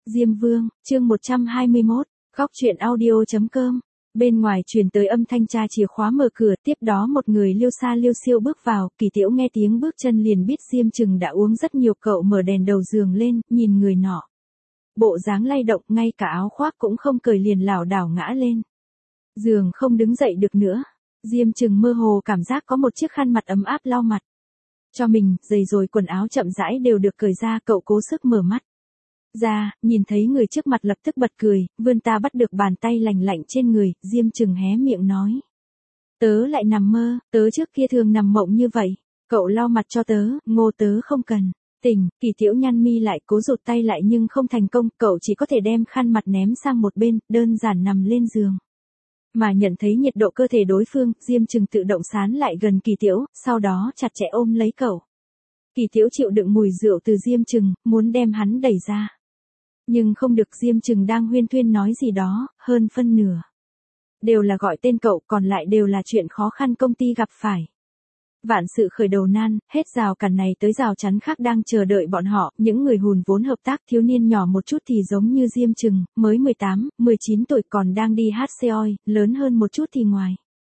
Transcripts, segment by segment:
Diêm Vương, chương 121, góc truyện audio.com. Bên ngoài truyền tới âm thanh cha chìa khóa mở cửa, tiếp đó một người liêu xa liêu siêu bước vào, Kỳ Tiểu nghe tiếng bước chân liền biết Diêm Trừng đã uống rất nhiều. Cậu mở đèn đầu giường lên, nhìn người nọ. Bộ dáng lay động, ngay cả áo khoác cũng không cởi liền lảo đảo ngã lên. Giường không đứng dậy được nữa. Diêm Trừng mơ hồ cảm giác có một chiếc khăn mặt ấm áp lau mặt cho mình, giày rồi quần áo chậm rãi đều được cởi ra. Cậu cố sức mở mắt ra, nhìn thấy người trước mặt lập tức bật cười, vươn ta bắt được bàn tay lành lạnh trên người. Diêm Trừng hé miệng nói: Tớ lại nằm mơ, tớ trước kia thường nằm mộng như vậy. Cậu lau mặt cho tớ, Ngô tớ không cần. Tỉnh. Kỳ Tiểu nhăn mi lại, cố rụt tay lại nhưng không thành công, cậu chỉ có thể đem khăn mặt ném sang một bên, đơn giản nằm lên giường. Mà nhận thấy nhiệt độ cơ thể đối phương, Diêm Trừng tự động sán lại gần Kỳ Tiểu, sau đó chặt chẽ ôm lấy cậu. Kỳ Tiểu chịu đựng mùi rượu từ Diêm Trừng, muốn đem hắn đẩy ra. Nhưng không được, Diêm Trừng đang huyên thuyên nói gì đó, hơn phân nửa đều là gọi tên cậu, còn lại đều là chuyện khó khăn công ty gặp phải. Vạn sự khởi đầu nan, hết rào cản này tới rào chắn khác đang chờ đợi bọn họ, những người hùn vốn hợp tác. Thiếu niên nhỏ một chút thì giống như Diêm Trừng, mới 18, 19 tuổi còn đang đi hát xe oi, lớn hơn một chút thì ngoài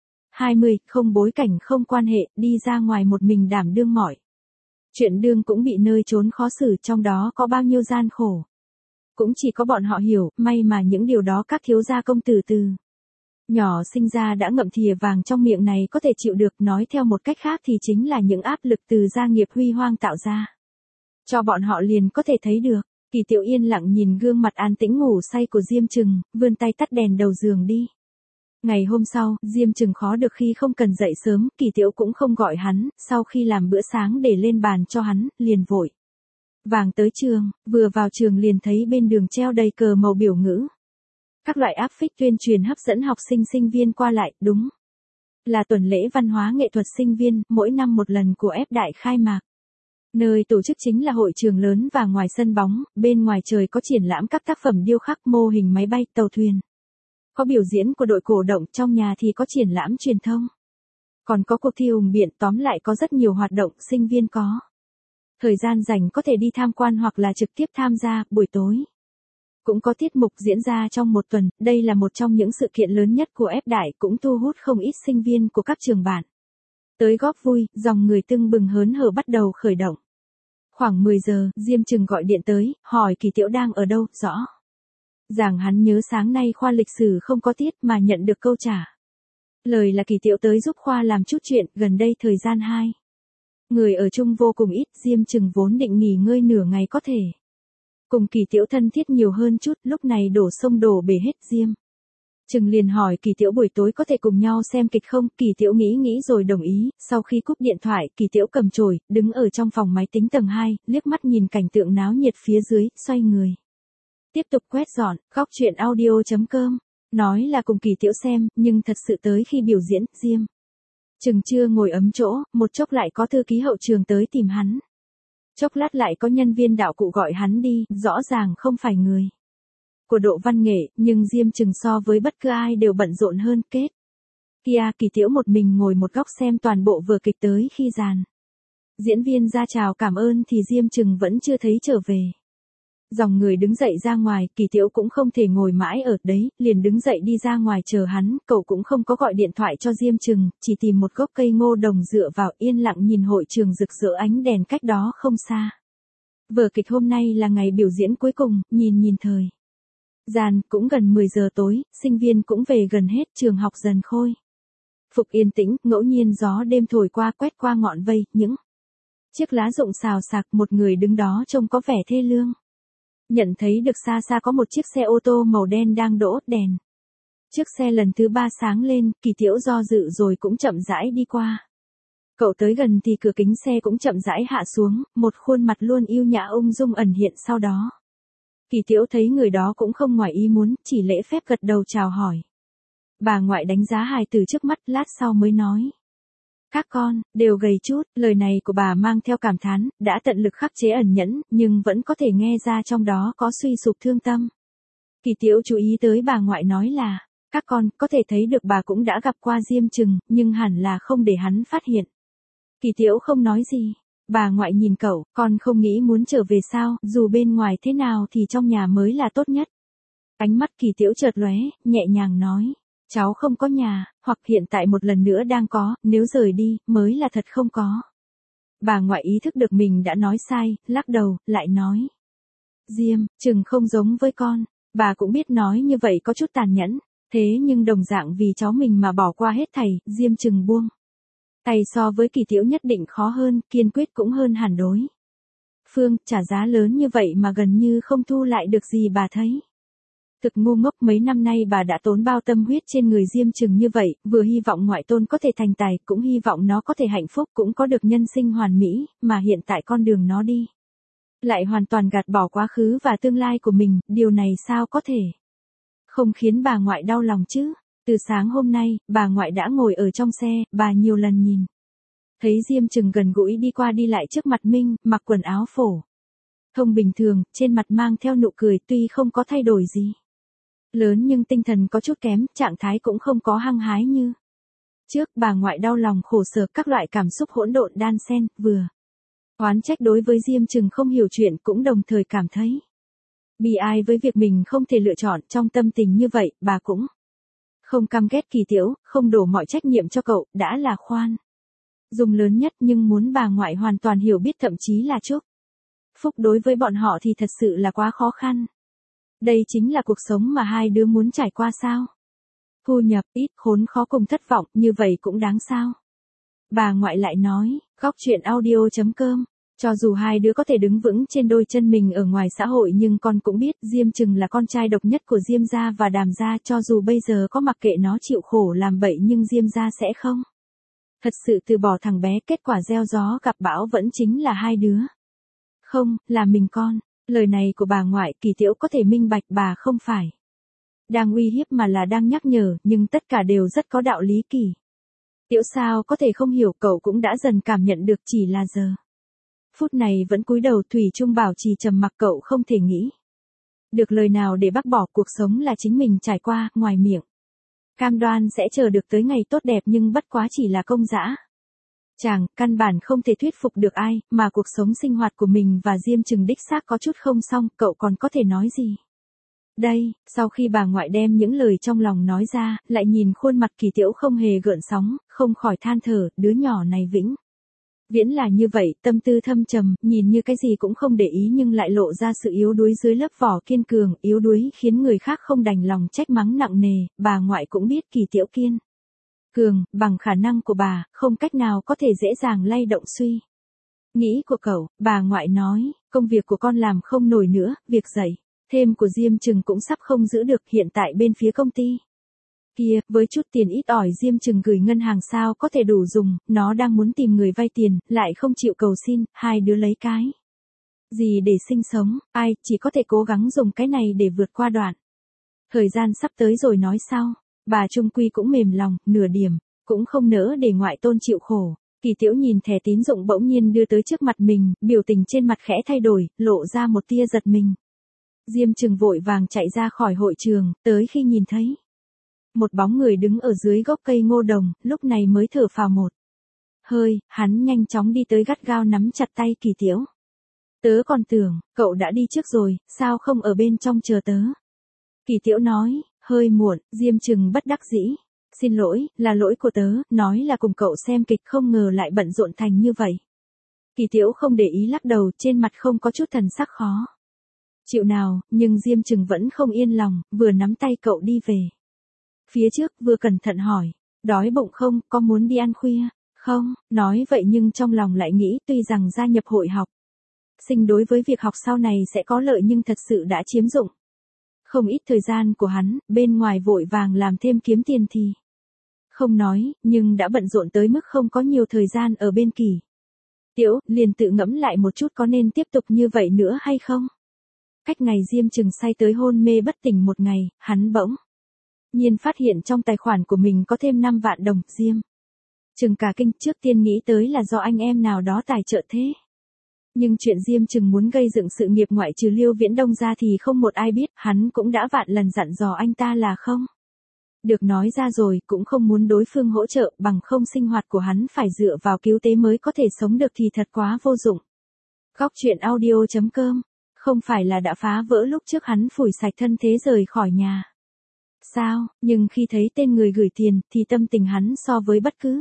20, không bối cảnh không quan hệ, đi ra ngoài một mình đảm đương mọi chuyện, đương cũng bị nơi trốn khó xử, trong đó có bao nhiêu gian khổ cũng chỉ có bọn họ hiểu. May mà những điều đó các thiếu gia công tử từ nhỏ sinh ra đã ngậm thìa vàng trong miệng này có thể chịu được. Nói theo một cách khác thì chính là những áp lực từ gia nghiệp huy hoang tạo ra cho bọn họ liền có thể thấy được. Kỳ Tiểu yên lặng nhìn gương mặt an tĩnh ngủ say của Diêm Trừng, vươn tay tắt đèn đầu giường đi. Ngày hôm sau, Diêm Trừng khó được khi không cần dậy sớm, Kỳ Tiểu cũng không gọi hắn, sau khi làm bữa sáng để lên bàn cho hắn, liền vội vàng tới trường. Vừa vào trường liền thấy bên đường treo đầy cờ màu biểu ngữ, các loại áp phích tuyên truyền hấp dẫn học sinh sinh viên qua lại. Đúng là tuần lễ văn hóa nghệ thuật sinh viên, mỗi năm một lần của F Đại khai mạc. Nơi tổ chức chính là hội trường lớn và ngoài sân bóng, bên ngoài trời có triển lãm các tác phẩm điêu khắc, mô hình máy bay, tàu thuyền. Có biểu diễn của đội cổ động, trong nhà thì có triển lãm truyền thông. Còn có cuộc thi hùng biện, tóm lại có rất nhiều hoạt động, sinh viên có thời gian rảnh có thể đi tham quan hoặc là trực tiếp tham gia. Buổi tối cũng có tiết mục diễn ra trong một tuần, đây là một trong những sự kiện lớn nhất của F Đại, cũng thu hút không ít sinh viên của các trường bạn tới góp vui. Dòng người tưng bừng hớn hở bắt đầu khởi động. Khoảng 10 giờ, Diêm Trừng gọi điện tới, hỏi Kỳ Tiểu đang ở đâu. Rõ ràng hắn nhớ sáng nay khoa lịch sử không có tiết, mà nhận được câu trả lời là Kỳ Tiểu tới giúp khoa làm chút chuyện, gần đây thời gian hai người ở chung vô cùng ít. Diêm Trừng vốn định nghỉ ngơi nửa ngày có thể cùng Kỳ Tiểu thân thiết nhiều hơn chút, lúc này đổ sông đổ bể hết. Diêm Trừng liền hỏi Kỳ Tiểu buổi tối có thể cùng nhau xem kịch không. Kỳ Tiểu nghĩ nghĩ rồi đồng ý. Sau khi cúp điện thoại, Kỳ Tiểu cầm chổi, đứng ở trong phòng máy tính tầng 2, liếc mắt nhìn cảnh tượng náo nhiệt phía dưới, xoay người tiếp tục quét dọn. Góc truyện audio.com. Nói là cùng Kỳ Tiểu xem, nhưng thật sự tới khi biểu diễn, Diêm Trừng chưa ngồi ấm chỗ, một chốc lại có thư ký hậu trường tới tìm hắn. Chốc lát lại có nhân viên đạo cụ gọi hắn đi, rõ ràng không phải người của độ văn nghệ, nhưng Diêm Trừng so với bất cứ ai đều bận rộn hơn. Kết kia, Kỳ Tiểu một mình ngồi một góc xem toàn bộ vở kịch, tới khi dàn diễn viên ra chào cảm ơn thì Diêm Trừng vẫn chưa thấy trở về. Dòng người đứng dậy ra ngoài, Kỳ Tiểu cũng không thể ngồi mãi ở đấy, liền đứng dậy đi ra ngoài chờ hắn. Cậu cũng không có gọi điện thoại cho Diêm Trừng, chỉ tìm một gốc cây ngô đồng dựa vào, yên lặng nhìn hội trường rực rỡ ánh đèn cách đó không xa. Vở kịch hôm nay là ngày biểu diễn cuối cùng, nhìn thời gian cũng gần 10 giờ tối, sinh viên cũng về gần hết, trường học dần khôi phục yên tĩnh. Ngẫu nhiên gió đêm thổi qua, quét qua ngọn vây, những chiếc lá rụng xào xạc. Một người đứng đó trông có vẻ thê lương. Nhận thấy được xa xa có một chiếc xe ô tô màu đen đang đỗ, đèn trước xe lần thứ 3 sáng lên. Kỳ Tiểu do dự rồi cũng chậm rãi đi qua. Cậu tới gần thì cửa kính xe cũng chậm rãi hạ xuống, một khuôn mặt luôn yêu nhã ung dung ẩn hiện sau đó. Kỳ Tiểu thấy người đó cũng không ngoài ý muốn, chỉ lễ phép gật đầu chào hỏi. Bà ngoại đánh giá hài tử trước mắt, lát sau mới nói: Các con đều gầy chút. Lời này của bà mang theo cảm thán, đã tận lực khắc chế ẩn nhẫn, nhưng vẫn có thể nghe ra trong đó có suy sụp thương tâm. Kỳ Tiểu chú ý tới bà ngoại nói là: Các con có thể thấy được bà cũng đã gặp qua Diêm Trừng, nhưng hẳn là không để hắn phát hiện. Kỳ Tiểu không nói gì. Bà ngoại nhìn cậu, con không nghĩ muốn trở về sao, dù bên ngoài thế nào thì trong nhà mới là tốt nhất. Ánh mắt Kỳ Tiễu chợt lóe, nhẹ nhàng nói. Cháu không có nhà, hoặc hiện tại một lần nữa đang có, nếu rời đi, mới là thật không có. Bà ngoại ý thức được mình đã nói sai, lắc đầu, lại nói. Diêm, chừng không giống với con. Bà cũng biết nói như vậy có chút tàn nhẫn, thế nhưng đồng dạng vì cháu mình mà bỏ qua hết thảy, Diêm chừng buông. Tay so với Kỳ Tiễu nhất định khó hơn, kiên quyết cũng hơn hẳn đối. Phương, trả giá lớn như vậy mà gần như không thu lại được gì bà thấy. Thực ngu ngốc, mấy năm nay bà đã tốn bao tâm huyết trên người Diêm chừng như vậy, vừa hy vọng ngoại tôn có thể thành tài, cũng hy vọng nó có thể hạnh phúc, cũng có được nhân sinh hoàn mỹ, mà hiện tại con đường nó đi. Lại hoàn toàn gạt bỏ quá khứ và tương lai của mình, điều này sao có thể không khiến bà ngoại đau lòng chứ. Từ sáng hôm nay, bà ngoại đã ngồi ở trong xe, bà nhiều lần nhìn. Thấy Diêm chừng gần gũi đi qua đi lại trước mặt Minh, mặc quần áo phổ thông bình thường, trên mặt mang theo nụ cười tuy không có thay đổi gì lớn nhưng tinh thần có chút kém, trạng thái cũng không có hăng hái như trước. Bà ngoại đau lòng khổ sở, các loại cảm xúc hỗn độn đan xen, vừa oán trách đối với Diêm chừng không hiểu chuyện, cũng đồng thời cảm thấy bi ai với việc mình không thể lựa chọn. Trong tâm tình như vậy, bà cũng không căm ghét Kỳ Tiễu, không đổ mọi trách nhiệm cho cậu, đã là khoan dung lớn nhất, nhưng muốn bà ngoại hoàn toàn hiểu biết thậm chí là chúc phúc đối với bọn họ thì thật sự là quá khó khăn. Đây chính là cuộc sống mà hai đứa muốn trải qua sao? Thu nhập ít, khốn khó cùng thất vọng, như vậy cũng đáng sao? Bà ngoại lại nói, góc chuyện audio.com. Cho dù hai đứa có thể đứng vững trên đôi chân mình ở ngoài xã hội, nhưng con cũng biết Diêm chừng là con trai độc nhất của Diêm gia và Đàm gia, cho dù bây giờ có mặc kệ nó chịu khổ làm bậy nhưng Diêm gia sẽ không thật sự từ bỏ thằng bé. Kết quả gieo gió gặp bão vẫn chính là hai đứa không là mình con. Lời này của bà ngoại, Kỳ Tiễu có thể minh bạch bà không phải đang uy hiếp mà là đang nhắc nhở, nhưng tất cả đều rất có đạo lý. Kỳ Tiễu sao có thể không hiểu, cậu cũng đã dần cảm nhận được, chỉ là giờ phút này vẫn cúi đầu thủy chung bảo trì trầm mặc. Cậu không thể nghĩ được lời nào để bác bỏ, cuộc sống là chính mình trải qua, ngoài miệng cam đoan sẽ chờ được tới ngày tốt đẹp nhưng bất quá chỉ là công dã tràng, căn bản không thể thuyết phục được ai, mà cuộc sống sinh hoạt của mình và Diêm chừng đích xác có chút không xong, cậu còn có thể nói gì? Đây, sau khi bà ngoại đem những lời trong lòng nói ra, lại nhìn khuôn mặt Kỳ Tiễu không hề gợn sóng, không khỏi than thở, đứa nhỏ này vĩnh viễn là như vậy, tâm tư thâm trầm, nhìn như cái gì cũng không để ý nhưng lại lộ ra sự yếu đuối dưới lớp vỏ kiên cường. Yếu đuối khiến người khác không đành lòng trách mắng nặng nề. Bà ngoại cũng biết Kỳ Tiễu kiên cường, bằng khả năng của bà, không cách nào có thể dễ dàng lay động suy nghĩ của cậu. Bà ngoại nói, công việc của con làm không nổi nữa, việc dạy thêm của Diêm chừng cũng sắp không giữ được. Hiện tại bên phía công ty kia, với chút tiền ít ỏi Diêm chừng gửi ngân hàng sao có thể đủ dùng, nó đang muốn tìm người vay tiền, lại không chịu cầu xin, hai đứa lấy cái gì để sinh sống, ai, chỉ có thể cố gắng dùng cái này để vượt qua đoạn thời gian sắp tới rồi nói sau. Bà trung quy cũng mềm lòng, nửa điểm cũng không nỡ để ngoại tôn chịu khổ. Kỳ Tiễu nhìn thẻ tín dụng bỗng nhiên đưa tới trước mặt mình, biểu tình trên mặt khẽ thay đổi, lộ ra một tia giật mình. Diêm chừng vội vàng chạy ra khỏi hội trường, tới khi nhìn thấy một bóng người đứng ở dưới gốc cây ngô đồng, lúc này mới thở phào một hơi. Hắn nhanh chóng đi tới, gắt gao nắm chặt tay Kỳ Tiễu. Tớ còn tưởng, cậu đã đi trước rồi, sao không ở bên trong chờ tớ? Kỳ Tiễu nói, hơi muộn. Diêm chừng bất đắc dĩ. Xin lỗi, là lỗi của tớ, nói là cùng cậu xem kịch, không ngờ lại bận rộn thành như vậy. Kỳ Tiễu không để ý, lắc đầu, trên mặt không có chút thần sắc khó chịu nào, nhưng Diêm chừng vẫn không yên lòng, vừa nắm tay cậu đi về phía trước, vừa cẩn thận hỏi, đói bụng không, có muốn đi ăn khuya không? Nói vậy nhưng trong lòng lại nghĩ, tuy rằng gia nhập hội học sinh đối với việc học sau này sẽ có lợi nhưng thật sự đã chiếm dụng không ít thời gian của hắn. Bên ngoài vội vàng làm thêm kiếm tiền thì không nói, nhưng đã bận rộn tới mức không có nhiều thời gian ở bên Kỳ Tiễu, liền tự ngẫm lại một chút có nên tiếp tục như vậy nữa hay không. Cách ngày Diêm chừng say tới hôn mê bất tỉnh một ngày, hắn bỗng nhiên phát hiện trong tài khoản của mình có thêm 5 vạn đồng. Diêm chừng cả kinh, trước tiên nghĩ tới là do anh em nào đó tài trợ thế. Nhưng chuyện Diêm chừng muốn gây dựng sự nghiệp ngoại trừ Liêu Viễn Đông ra thì không một ai biết, hắn cũng đã vạn lần dặn dò anh ta là không Được nói ra rồi cũng không muốn đối phương hỗ trợ, bằng không sinh hoạt của hắn phải dựa vào cứu tế mới có thể sống được thì thật quá vô dụng. Góc truyện audio.com, không phải là đã phá vỡ lúc trước hắn phủi sạch thân thế rời khỏi nhà. Sao, nhưng khi thấy tên người gửi tiền thì tâm tình hắn so với bất cứ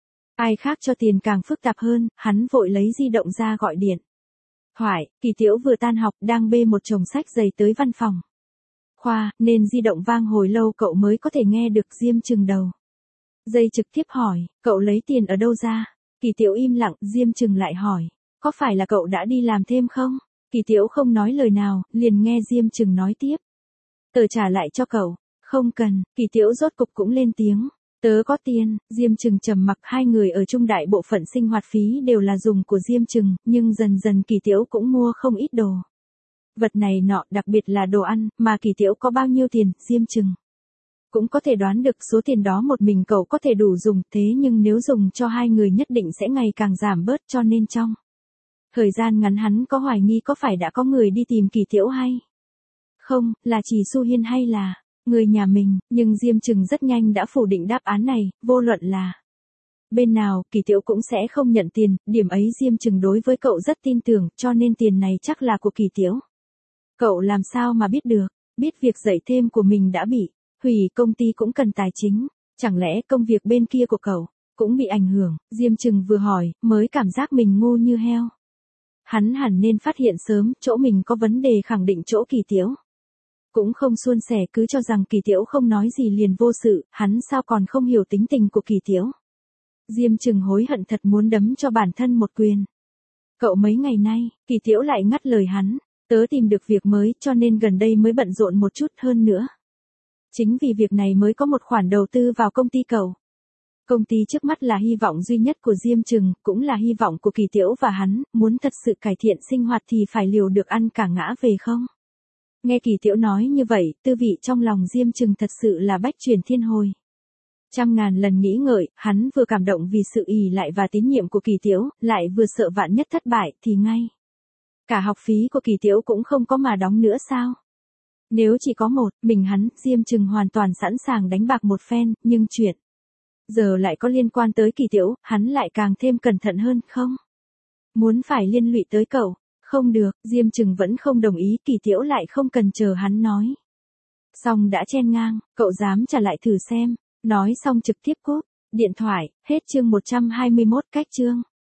ai khác cho tiền càng phức tạp hơn, hắn vội lấy di động ra gọi điện. Thoại, Kỳ Tiễu vừa tan học đang bê một chồng sách giày tới văn phòng khoa, nên di động vang hồi lâu cậu mới có thể nghe được. Diêm Trừng đầu dây trực tiếp hỏi, cậu lấy tiền ở đâu ra? Kỳ Tiễu im lặng, Diêm Trừng lại hỏi, có phải là cậu đã đi làm thêm không? Kỳ Tiễu không nói lời nào, liền nghe Diêm Trừng nói tiếp. Tớ trả lại cho cậu. Không cần, Kỳ Tiễu rốt cục cũng lên tiếng. Tớ có tiền. Diêm Trừng trầm mặc, hai người ở chung đại bộ phận sinh hoạt phí đều là dùng của Diêm Trừng, nhưng dần dần Kỳ Tiễu cũng mua không ít đồ vật này nọ, đặc biệt là đồ ăn, mà Kỳ Tiễu có bao nhiêu tiền, Diêm Trừng cũng có thể đoán được số tiền đó một mình cậu có thể đủ dùng, thế nhưng nếu dùng cho hai người nhất định sẽ ngày càng giảm bớt, cho nên trong thời gian ngắn hắn có hoài nghi có phải đã có người đi tìm Kỳ Tiễu hay không, là chỉ Su Hiên hay là người nhà mình, nhưng Diêm Trừng rất nhanh đã phủ định đáp án này, vô luận là bên nào, Kỳ Tiễu cũng sẽ không nhận tiền, điểm ấy Diêm Trừng đối với cậu rất tin tưởng, cho nên tiền này chắc là của Kỳ Tiễu. Cậu làm sao mà biết được, biết việc dạy thêm của mình đã bị hủy, công ty cũng cần tài chính, chẳng lẽ công việc bên kia của cậu cũng bị ảnh hưởng? Diêm Trừng vừa hỏi, mới cảm giác mình ngu như heo. Hắn hẳn nên phát hiện sớm, chỗ mình có vấn đề khẳng định chỗ Kỳ Tiễu cũng không suôn sẻ, cứ cho rằng Kỳ Tiễu không nói gì liền vô sự, hắn sao còn không hiểu tính tình của Kỳ Tiễu. Diêm Trừng hối hận thật muốn đấm cho bản thân một quyền. Cậu mấy ngày nay, Kỳ Tiễu lại ngắt lời hắn, tớ tìm được việc mới cho nên gần đây mới bận rộn một chút hơn nữa. Chính vì việc này mới có một khoản đầu tư vào công ty cậu. Công ty trước mắt là hy vọng duy nhất của Diêm Trừng, cũng là hy vọng của Kỳ Tiễu và hắn, muốn thật sự cải thiện sinh hoạt thì phải liều được ăn cả ngã về không? Nghe Kỳ Tiễu nói như vậy, tư vị trong lòng Diêm Trừng thật sự là bách chuyển thiên hồi. Trăm ngàn lần nghĩ ngợi, hắn vừa cảm động vì sự ỷ lại và tín nhiệm của Kỳ Tiễu, lại vừa sợ vạn nhất thất bại thì ngay cả học phí của Kỳ Tiễu cũng không có mà đóng nữa sao? Nếu chỉ có một mình hắn, Diêm Trừng hoàn toàn sẵn sàng đánh bạc một phen, nhưng chuyện giờ lại có liên quan tới Kỳ Tiễu, hắn lại càng thêm cẩn thận hơn, không muốn phải liên lụy tới cậu. Không được, Diêm Trừng vẫn không đồng ý, Kỳ Tiễu lại không cần chờ hắn nói xong đã chen ngang, cậu dám trả lại thử xem. Nói xong trực tiếp cúp điện thoại, hết chương 121, cách chương.